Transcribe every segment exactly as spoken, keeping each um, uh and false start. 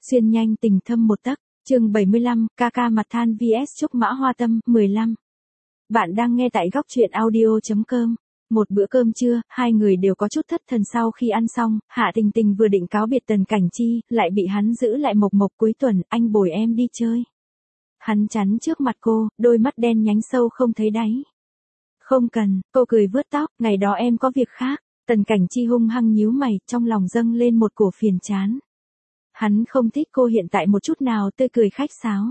Xuyên nhanh tình thâm một tấc, chương bảy mươi lăm, ca ca mặt than vs Trúc Mã Hoa Tâm, mười lăm. Bạn đang nghe tại góc truyện audio chấm com. Một bữa cơm trưa, hai người đều có chút thất thần sau khi ăn xong, Hạ Tình Tình vừa định cáo biệt Tần Cảnh Chi, lại bị hắn giữ lại mộc mộc cuối tuần, anh bồi em đi chơi. Hắn chắn trước mặt cô, đôi mắt đen nhánh sâu không thấy đáy. Không cần, cô cười vướt tóc, ngày đó em có việc khác. Tần Cảnh Chi hung hăng nhíu mày, trong lòng dâng lên một cổ phiền chán. Hắn không thích cô hiện tại một chút nào tươi cười khách sáo.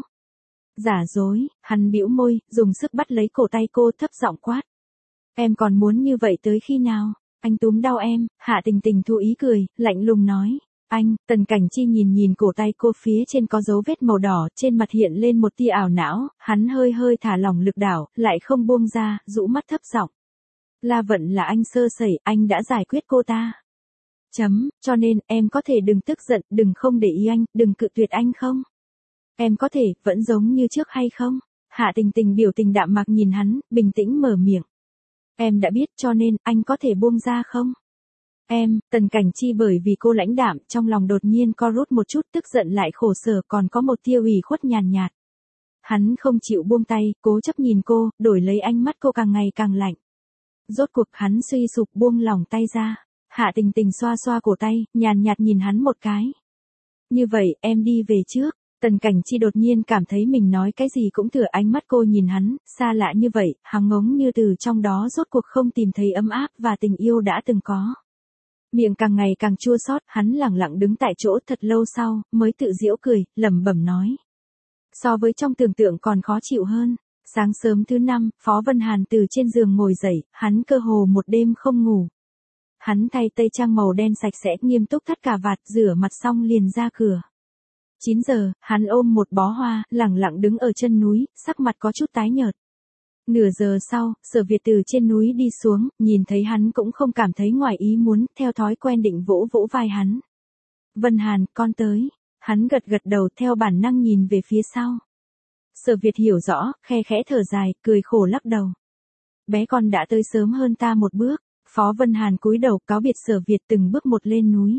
Giả dối, hắn bĩu môi, dùng sức bắt lấy cổ tay cô thấp giọng quát. Em còn muốn như vậy tới khi nào? Anh túm đau em. Hạ Tình Tình thu ý cười, lạnh lùng nói. Anh, Tần Cảnh Chi nhìn nhìn cổ tay cô phía trên có dấu vết màu đỏ, trên mặt hiện lên một tia ảo não, hắn hơi hơi thả lỏng lực đảo, lại không buông ra, rũ mắt thấp giọng. La Vận là anh sơ sẩy, anh đã giải quyết cô ta. Chấm, cho nên, em có thể đừng tức giận, đừng không để ý anh, đừng cự tuyệt anh không? Em có thể, vẫn giống như trước hay không? Hạ Tình Tình biểu tình đạm mạc nhìn hắn, bình tĩnh mở miệng. Em đã biết cho nên, anh có thể buông ra không? Em, Tần Cảnh Chi bởi vì cô lãnh đạm, trong lòng đột nhiên co rút một chút, tức giận lại khổ sở, còn có một tia ủy khuất nhàn nhạt. Hắn không chịu buông tay, cố chấp nhìn cô, đổi lấy ánh mắt cô càng ngày càng lạnh. Rốt cuộc hắn suy sụp buông lỏng tay ra. Hạ Tình Tình xoa xoa cổ tay, nhàn nhạt nhìn hắn một cái. Như vậy, em đi về trước. Tần Cảnh Chi đột nhiên cảm thấy mình nói cái gì cũng thừa, ánh mắt cô nhìn hắn, xa lạ như vậy, hằng ngống như từ trong đó rốt cuộc không tìm thấy ấm áp và tình yêu đã từng có. Miệng càng ngày càng chua xót, hắn lẳng lặng đứng tại chỗ thật lâu sau, mới tự giễu cười, lẩm bẩm nói. So với trong tưởng tượng còn khó chịu hơn. Sáng sớm thứ năm, Phó Vân Hàn từ trên giường ngồi dậy, hắn cơ hồ một đêm không ngủ. Hắn thay tây trang màu đen sạch sẽ, nghiêm túc thắt cà vạt, rửa mặt xong liền ra cửa. chín giờ, hắn ôm một bó hoa, lẳng lặng đứng ở chân núi, sắc mặt có chút tái nhợt. Nửa giờ sau, Sở Việt từ trên núi đi xuống, nhìn thấy hắn cũng không cảm thấy ngoài ý muốn, theo thói quen định vỗ vỗ vai hắn. Vân Hàn, con tới. Hắn gật gật đầu theo bản năng nhìn về phía sau. Sở Việt hiểu rõ, khe khẽ thở dài, cười khổ lắc đầu. Bé con đã tới sớm hơn ta một bước. Phó Vân Hàn cúi đầu cáo biệt Sở Việt từng bước một lên núi.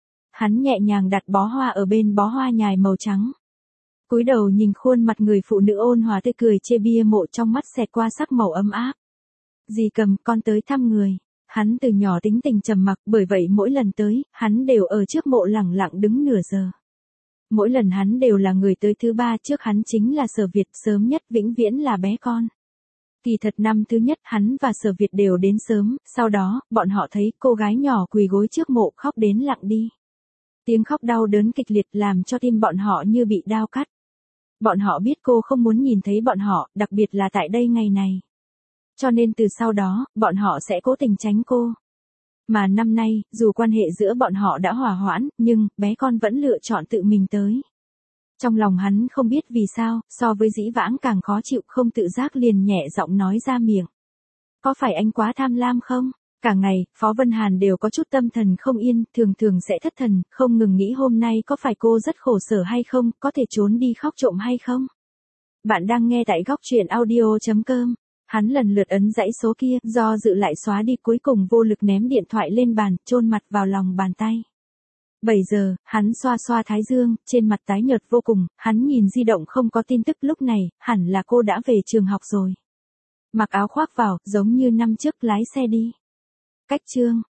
Hắn nhẹ nhàng đặt bó hoa ở bên bó hoa nhài màu trắng. Cúi đầu nhìn khuôn mặt người phụ nữ ôn hòa tươi cười chê bia mộ, trong mắt xẹt qua sắc màu ấm áp. Dì Cầm, con tới thăm người. Hắn từ nhỏ tính tình trầm mặc, bởi vậy mỗi lần tới, hắn đều ở trước mộ lẳng lặng đứng nửa giờ. Mỗi lần hắn đều là người tới thứ ba, trước hắn chính là Sở Việt, sớm nhất vĩnh viễn là bé con. Kỳ thật năm thứ nhất hắn và Sở Việt đều đến sớm, sau đó, bọn họ thấy cô gái nhỏ quỳ gối trước mộ khóc đến lặng đi. Tiếng khóc đau đớn kịch liệt làm cho tim bọn họ như bị đao cắt. Bọn họ biết cô không muốn nhìn thấy bọn họ, đặc biệt là tại đây ngày này. Cho nên từ sau đó, bọn họ sẽ cố tình tránh cô. Mà năm nay, dù quan hệ giữa bọn họ đã hòa hoãn, nhưng, bé con vẫn lựa chọn tự mình tới. Trong lòng hắn không biết vì sao, so với dĩ vãng càng khó chịu, không tự giác liền nhẹ giọng nói ra miệng. Có phải anh quá tham lam không? Cả ngày, Phó Vân Hàn đều có chút tâm thần không yên, thường thường sẽ thất thần, không ngừng nghĩ hôm nay có phải cô rất khổ sở hay không, có thể trốn đi khóc trộm hay không? Bạn đang nghe tại góc truyện audio chấm com. Hắn lần lượt ấn dãy số kia, do dự lại xóa đi, cuối cùng vô lực ném điện thoại lên bàn, chôn mặt vào lòng bàn tay. bảy giờ, hắn xoa xoa thái dương, trên mặt tái nhợt vô cùng, hắn nhìn di động không có tin tức, lúc này, hẳn là cô đã về trường học rồi. Mặc áo khoác vào, giống như năm trước lái xe đi. Cách chương.